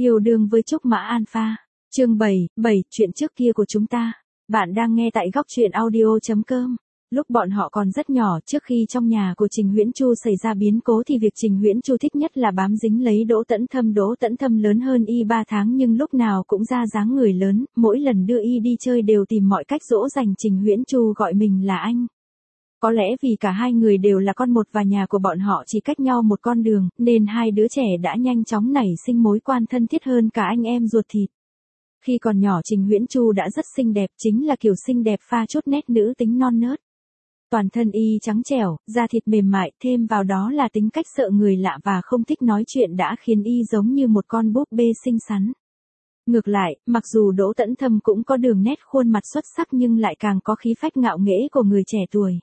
Yêu đương với Trúc Mã Alpha. Chương 7, chuyện trước kia của chúng ta. Bạn đang nghe tại góc truyện audio.com. Lúc bọn họ còn rất nhỏ, trước khi trong nhà của Trình Huyễn Chu xảy ra biến cố thì việc Trình Huyễn Chu thích nhất là bám dính lấy Đỗ Tẫn Thâm. Đỗ Tẫn Thâm lớn hơn y 3 tháng nhưng lúc nào cũng ra dáng người lớn, mỗi lần đưa y đi chơi đều tìm mọi cách dỗ dành Trình Huyễn Chu gọi mình là anh. Có lẽ vì cả hai người đều là con một và nhà của bọn họ chỉ cách nhau một con đường, nên hai đứa trẻ đã nhanh chóng nảy sinh mối quan thân thiết hơn cả anh em ruột thịt. Khi còn nhỏ Trình Huyễn Chu đã rất xinh đẹp, chính là kiểu xinh đẹp pha chút nét nữ tính non nớt. Toàn thân y trắng trẻo, da thịt mềm mại, thêm vào đó là tính cách sợ người lạ và không thích nói chuyện đã khiến y giống như một con búp bê xinh xắn. Ngược lại, mặc dù Đỗ Tẫn Thâm cũng có đường nét khuôn mặt xuất sắc nhưng lại càng có khí phách ngạo nghễ của người trẻ tuổi.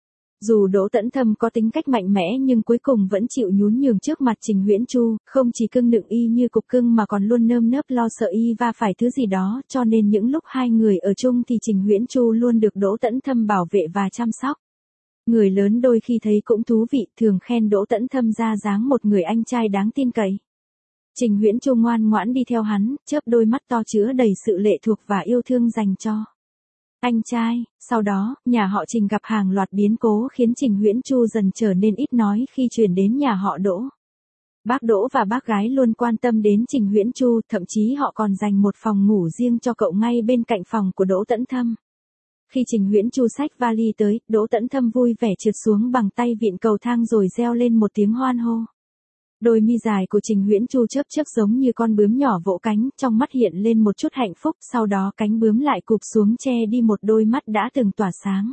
Dù Đỗ Tẫn Thâm có tính cách mạnh mẽ nhưng cuối cùng vẫn chịu nhún nhường trước mặt Trình Huyễn Chu, không chỉ cưng nựng y như cục cưng mà còn luôn nơm nớp lo sợ y va phải thứ gì đó, cho nên những lúc hai người ở chung thì Trình Huyễn Chu luôn được Đỗ Tẫn Thâm bảo vệ và chăm sóc. Người lớn đôi khi thấy cũng thú vị, thường khen Đỗ Tẫn Thâm ra dáng một người anh trai đáng tin cậy. Trình Huyễn Chu ngoan ngoãn đi theo hắn, chớp đôi mắt to chứa đầy sự lệ thuộc và yêu thương dành cho anh trai. Sau đó, nhà họ Trình gặp hàng loạt biến cố khiến Trình Huyễn Chu dần trở nên ít nói khi chuyển đến nhà họ Đỗ. Bác Đỗ và bác gái luôn quan tâm đến Trình Huyễn Chu, thậm chí họ còn dành một phòng ngủ riêng cho cậu ngay bên cạnh phòng của Đỗ Tẫn Thâm. Khi Trình Huyễn Chu xách vali tới, Đỗ Tẫn Thâm vui vẻ trượt xuống bằng tay vịn cầu thang rồi reo lên một tiếng hoan hô. Đôi mi dài của Trình Huyễn Chu chớp chớp giống như con bướm nhỏ vỗ cánh, trong mắt hiện lên một chút hạnh phúc, sau đó cánh bướm lại cụp xuống che đi một đôi mắt đã từng tỏa sáng.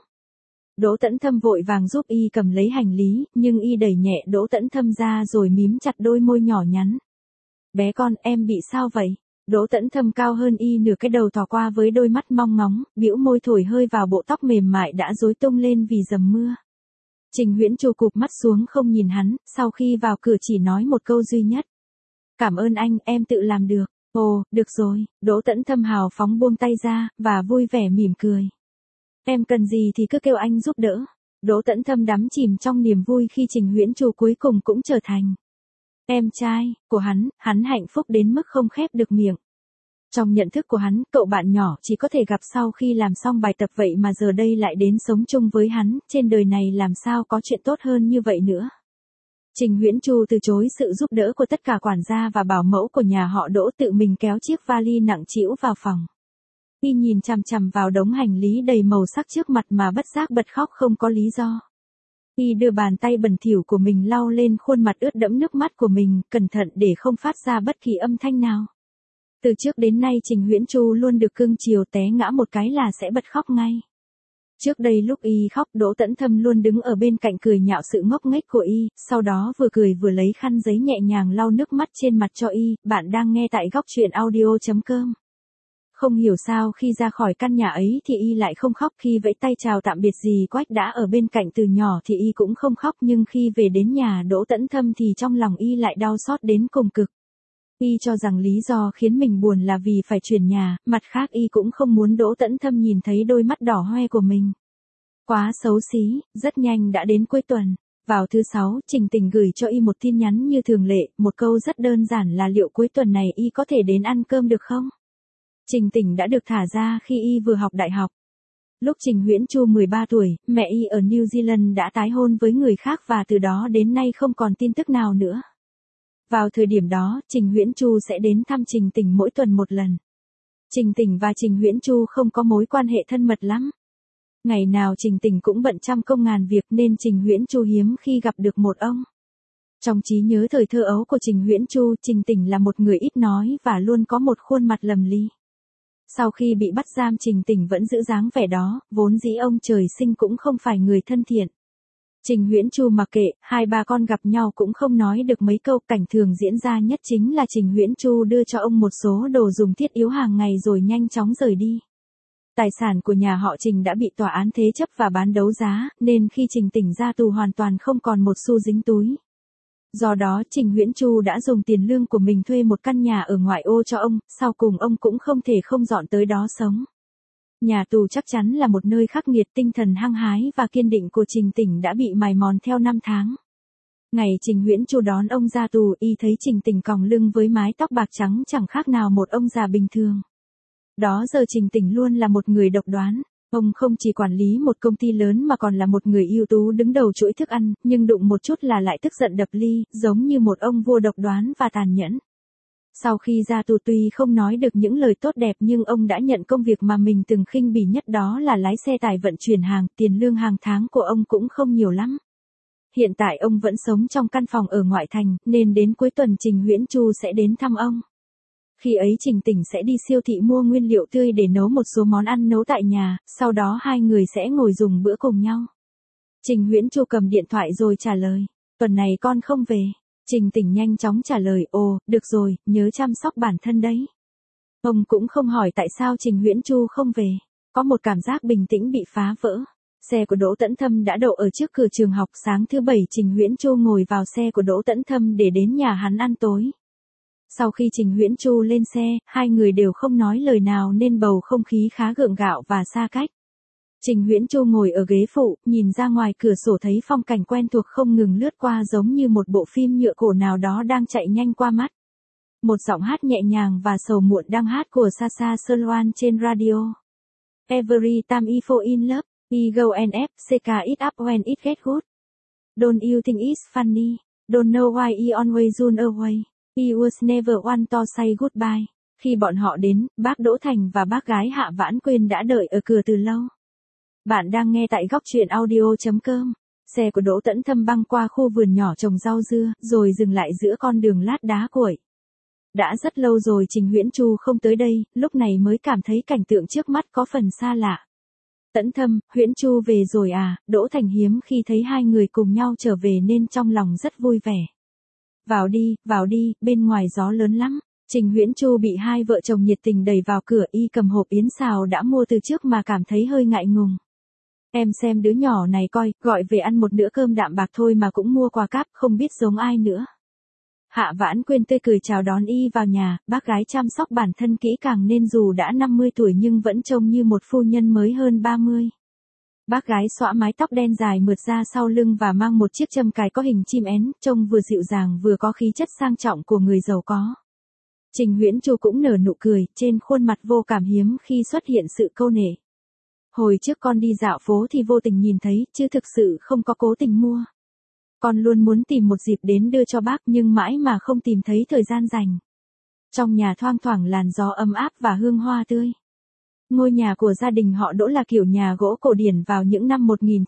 Đỗ Tẫn Thâm vội vàng giúp y cầm lấy hành lý, nhưng y đẩy nhẹ Đỗ Tẫn Thâm ra rồi mím chặt đôi môi nhỏ nhắn. Bé con, em bị sao vậy? Đỗ Tẫn Thâm cao hơn y nửa cái đầu thò qua với đôi mắt mong ngóng, bĩu môi thổi hơi vào bộ tóc mềm mại đã rối tung lên vì dầm mưa. Trình Huyễn Chu cụp mắt xuống không nhìn hắn, sau khi vào cửa chỉ nói một câu duy nhất. Cảm ơn anh, em tự làm được. Ồ, được rồi. Đỗ Tẫn Thâm hào phóng buông tay ra, và vui vẻ mỉm cười. Em cần gì thì cứ kêu anh giúp đỡ. Đỗ Tẫn Thâm đắm chìm trong niềm vui khi Trình Huyễn Chu cuối cùng cũng trở thành em trai của hắn hạnh phúc đến mức không khép được miệng. Trong nhận thức của hắn, cậu bạn nhỏ chỉ có thể gặp sau khi làm xong bài tập vậy mà giờ đây lại đến sống chung với hắn, trên đời này làm sao có chuyện tốt hơn như vậy nữa. Trình Huyễn Chu từ chối sự giúp đỡ của tất cả quản gia và bảo mẫu của nhà họ Đỗ, tự mình kéo chiếc vali nặng trĩu vào phòng. Y nhìn chằm chằm vào đống hành lý đầy màu sắc trước mặt mà bất giác bật khóc không có lý do. Y đưa bàn tay bẩn thỉu của mình lau lên khuôn mặt ướt đẫm nước mắt của mình, cẩn thận để không phát ra bất kỳ âm thanh nào. Từ trước đến nay Trình Huyễn Chu luôn được cưng chiều, té ngã một cái là sẽ bật khóc ngay. Trước đây lúc y khóc, Đỗ Tẫn Thâm luôn đứng ở bên cạnh cười nhạo sự ngốc nghếch của y, sau đó vừa cười vừa lấy khăn giấy nhẹ nhàng lau nước mắt trên mặt cho y. Bạn đang nghe tại góc truyện audio.com. Không hiểu sao khi ra khỏi căn nhà ấy thì y lại không khóc, khi vẫy tay chào tạm biệt dì Quách đã ở bên cạnh từ nhỏ thì y cũng không khóc, nhưng khi về đến nhà Đỗ Tẫn Thâm thì trong lòng y lại đau xót đến cùng cực. Y cho rằng lý do khiến mình buồn là vì phải chuyển nhà, mặt khác y cũng không muốn Đỗ Tẫn Thâm nhìn thấy đôi mắt đỏ hoe của mình. Quá xấu xí. Rất nhanh đã đến cuối tuần. Vào thứ Sáu, Trình Tình gửi cho y một tin nhắn như thường lệ, một câu rất đơn giản là liệu cuối tuần này y có thể đến ăn cơm được không? Trình Tình đã được thả ra khi y vừa học đại học. Lúc Trình Huyễn Chu 13 tuổi, mẹ y ở New Zealand đã tái hôn với người khác và từ đó đến nay không còn tin tức nào nữa. Vào thời điểm đó, Trình Huyễn Chu sẽ đến thăm Trình Tình mỗi tuần một lần. Trình Tình và Trình Huyễn Chu không có mối quan hệ thân mật lắm. Ngày nào Trình Tình cũng bận trăm công ngàn việc nên Trình Huyễn Chu hiếm khi gặp được một ông. Trong trí nhớ thời thơ ấu của Trình Huyễn Chu, Trình Tình là một người ít nói và luôn có một khuôn mặt lầm ly. Sau khi bị bắt giam Trình Tình vẫn giữ dáng vẻ đó, vốn dĩ ông trời sinh cũng không phải người thân thiện. Trình Huyễn Chu mặc kệ, hai ba con gặp nhau cũng không nói được mấy câu, cảnh thường diễn ra nhất chính là Trình Huyễn Chu đưa cho ông một số đồ dùng thiết yếu hàng ngày rồi nhanh chóng rời đi. Tài sản của nhà họ Trình đã bị tòa án thế chấp và bán đấu giá, nên khi Trình Tình ra tù hoàn toàn không còn một xu dính túi. Do đó Trình Huyễn Chu đã dùng tiền lương của mình thuê một căn nhà ở ngoại ô cho ông, sau cùng ông cũng không thể không dọn tới đó sống. Nhà tù chắc chắn là một nơi khắc nghiệt, tinh thần hăng hái và kiên định của Trình Tình đã bị mài mòn theo năm tháng. Ngày Trình Huyễn Chu đón ông ra tù, y thấy Trình Tình còng lưng với mái tóc bạc trắng chẳng khác nào một ông già bình thường. Đó giờ Trình Tình luôn là một người độc đoán. Ông không chỉ quản lý một công ty lớn mà còn là một người ưu tú đứng đầu chuỗi thức ăn, nhưng đụng một chút là lại tức giận đập ly, giống như một ông vua độc đoán và tàn nhẫn. Sau khi ra tù tuy không nói được những lời tốt đẹp nhưng ông đã nhận công việc mà mình từng khinh bỉ nhất, đó là lái xe tải vận chuyển hàng, tiền lương hàng tháng của ông cũng không nhiều lắm. Hiện tại ông vẫn sống trong căn phòng ở ngoại thành, nên đến cuối tuần Trình Huyễn Chu sẽ đến thăm ông. Khi ấy Trình Tình sẽ đi siêu thị mua nguyên liệu tươi để nấu một số món ăn nấu tại nhà, sau đó hai người sẽ ngồi dùng bữa cùng nhau. Trình Huyễn Chu cầm điện thoại rồi trả lời, tuần này con không về. Trình Tình nhanh chóng trả lời, ồ, được rồi, nhớ chăm sóc bản thân đấy. Ông cũng không hỏi tại sao Trình Huyễn Chu không về. Có một cảm giác bình tĩnh bị phá vỡ. Xe của Đỗ Tấn Thâm đã đậu ở trước cửa trường học. Sáng thứ Bảy Trình Huyễn Chu ngồi vào xe của Đỗ Tấn Thâm để đến nhà hắn ăn tối. Sau khi Trình Huyễn Chu lên xe, hai người đều không nói lời nào nên bầu không khí khá gượng gạo và xa cách. Trình Huyễn Chu ngồi ở ghế phụ, nhìn ra ngoài cửa sổ thấy phong cảnh quen thuộc không ngừng lướt qua giống như một bộ phim nhựa cổ nào đó đang chạy nhanh qua mắt. Một giọng hát nhẹ nhàng và sầu muộn đang hát của Sasha Solwan trên radio. Every time I fall in love, I go and shake it up when it gets good. Don't you think it's funny? Don't know why I always run away. I was never one to say goodbye. Khi bọn họ đến, bác Đỗ Thành và bác gái Hạ Vãn Quyên đã đợi ở cửa từ lâu. Bạn đang nghe tại góc truyện audio.com. Xe của Đỗ Tấn Thâm băng qua khu vườn nhỏ trồng rau dưa, rồi dừng lại giữa con đường lát đá cuội. Đã rất lâu rồi Trình Huyễn Chu không tới đây, lúc này mới cảm thấy cảnh tượng trước mắt có phần xa lạ. Tấn Thâm, Huyễn Chu về rồi à? Đỗ Thành hiếm khi thấy hai người cùng nhau trở về nên trong lòng rất vui vẻ. Vào đi, bên ngoài gió lớn lắm. Trình Huyễn Chu bị hai vợ chồng nhiệt tình đẩy vào cửa, y cầm hộp yến xào đã mua từ trước mà cảm thấy hơi ngại ngùng. Em xem đứa nhỏ này coi, gọi về ăn một bữa cơm đạm bạc thôi mà cũng mua quà cáp, không biết giống ai nữa. Hạ Vãn Quyên tươi cười chào đón y vào nhà, bác gái chăm sóc bản thân kỹ càng nên dù đã 50 tuổi nhưng vẫn trông như một phu nhân mới hơn 30. Bác gái xõa mái tóc đen dài mượt ra sau lưng và mang một chiếc châm cài có hình chim én, trông vừa dịu dàng vừa có khí chất sang trọng của người giàu có. Trình Huyễn Chu cũng nở nụ cười, trên khuôn mặt vô cảm hiếm khi xuất hiện sự câu nệ. Hồi trước con đi dạo phố thì vô tình nhìn thấy, chứ thực sự không có cố tình mua. Con luôn muốn tìm một dịp đến đưa cho bác nhưng mãi mà không tìm thấy thời gian dành. Trong nhà thoang thoảng làn gió ấm áp và hương hoa tươi. Ngôi nhà của gia đình họ Đỗ là kiểu nhà gỗ cổ điển vào những năm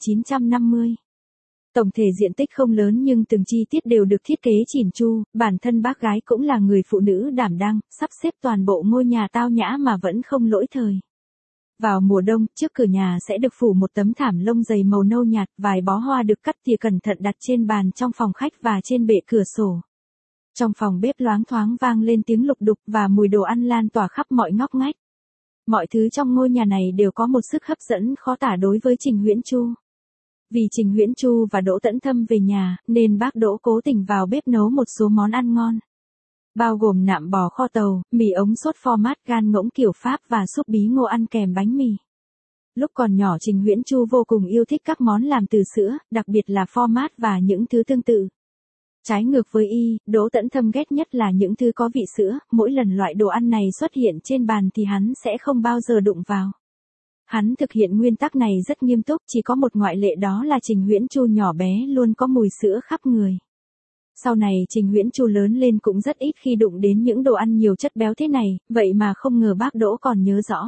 1950. Tổng thể diện tích không lớn nhưng từng chi tiết đều được thiết kế chỉn chu, bản thân bác gái cũng là người phụ nữ đảm đang, sắp xếp toàn bộ ngôi nhà tao nhã mà vẫn không lỗi thời. Vào mùa đông, trước cửa nhà sẽ được phủ một tấm thảm lông dày màu nâu nhạt, vài bó hoa được cắt tỉa cẩn thận đặt trên bàn trong phòng khách và trên bệ cửa sổ. Trong phòng bếp loáng thoáng vang lên tiếng lục đục và mùi đồ ăn lan tỏa khắp mọi ngóc ngách. Mọi thứ trong ngôi nhà này đều có một sức hấp dẫn khó tả đối với Trình Huyễn Chu. Vì Trình Huyễn Chu và Đỗ Tấn Thâm về nhà, nên bác Đỗ cố tình vào bếp nấu một số món ăn ngon. Bao gồm nạm bò kho tàu, mì ống sốt format gan ngỗng kiểu Pháp và súp bí ngô ăn kèm bánh mì. Lúc còn nhỏ Trình Huyễn Chu vô cùng yêu thích các món làm từ sữa, đặc biệt là format và những thứ tương tự. Trái ngược với y, Đỗ Tấn Thâm ghét nhất là những thứ có vị sữa, mỗi lần loại đồ ăn này xuất hiện trên bàn thì hắn sẽ không bao giờ đụng vào. Hắn thực hiện nguyên tắc này rất nghiêm túc, chỉ có một ngoại lệ đó là Trình Huyễn Chu nhỏ bé luôn có mùi sữa khắp người. Sau này Trình Huyễn Chu lớn lên cũng rất ít khi đụng đến những đồ ăn nhiều chất béo thế này, vậy mà không ngờ bác Đỗ còn nhớ rõ.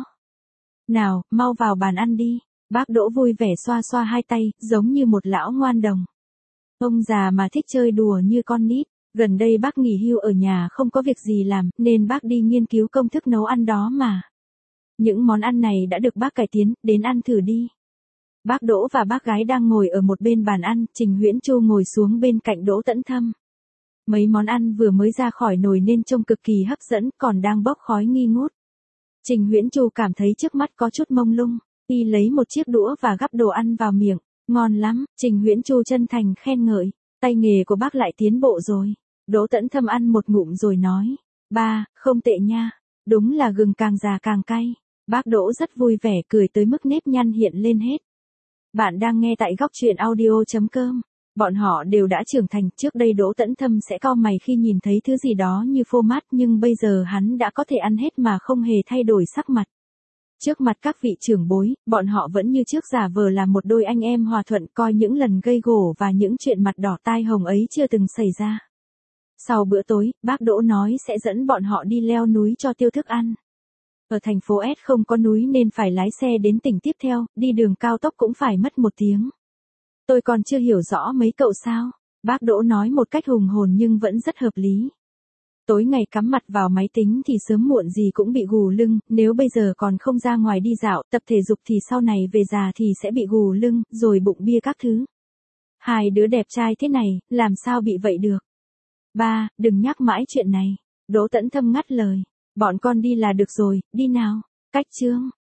Nào, mau vào bàn ăn đi. Bác Đỗ vui vẻ xoa xoa hai tay, giống như một lão ngoan đồng. Ông già mà thích chơi đùa như con nít. Gần đây bác nghỉ hưu ở nhà không có việc gì làm, nên bác đi nghiên cứu công thức nấu ăn đó mà. Những món ăn này đã được bác cải tiến, đến ăn thử đi. Bác Đỗ và bác gái đang ngồi ở một bên bàn ăn, Trình Huyễn Chu ngồi xuống bên cạnh Đỗ Tấn Thâm. Mấy món ăn vừa mới ra khỏi nồi nên trông cực kỳ hấp dẫn, còn đang bốc khói nghi ngút. Trình Huyễn Chu cảm thấy trước mắt có chút mông lung, y lấy một chiếc đũa và gắp đồ ăn vào miệng. Ngon lắm, Trình Huyễn Chu chân thành khen ngợi, tay nghề của bác lại tiến bộ rồi. Đỗ Tấn Thâm ăn một ngụm rồi nói, ba, không tệ nha, đúng là gừng càng già càng cay. Bác Đỗ rất vui vẻ cười tới mức nếp nhăn hiện lên hết. Bạn đang nghe tại góc truyện audio.com. Bọn họ đều đã trưởng thành, trước đây Đỗ Tấn Thâm sẽ cau mày khi nhìn thấy thứ gì đó như phô mát, nhưng bây giờ hắn đã có thể ăn hết mà không hề thay đổi sắc mặt. Trước mặt các vị trưởng bối, bọn họ vẫn như trước giả vờ là một đôi anh em hòa thuận, coi những lần gây gổ và những chuyện mặt đỏ tai hồng ấy chưa từng xảy ra. Sau bữa tối, bác Đỗ nói sẽ dẫn bọn họ đi leo núi cho tiêu thức ăn. Ở thành phố S không có núi nên phải lái xe đến tỉnh tiếp theo, đi đường cao tốc cũng phải mất 1 tiếng. Tôi còn chưa hiểu rõ mấy cậu sao? Bác Đỗ nói một cách hùng hồn nhưng vẫn rất hợp lý. Tối ngày cắm mặt vào máy tính thì sớm muộn gì cũng bị gù lưng, nếu bây giờ còn không ra ngoài đi dạo, tập thể dục thì sau này về già thì sẽ bị gù lưng, rồi bụng bia các thứ. Hai đứa đẹp trai thế này, làm sao bị vậy được? Ba, đừng nhắc mãi chuyện này. Đỗ Tấn Thâm ngắt lời. Bọn con đi là được rồi, đi nào. Cách chương.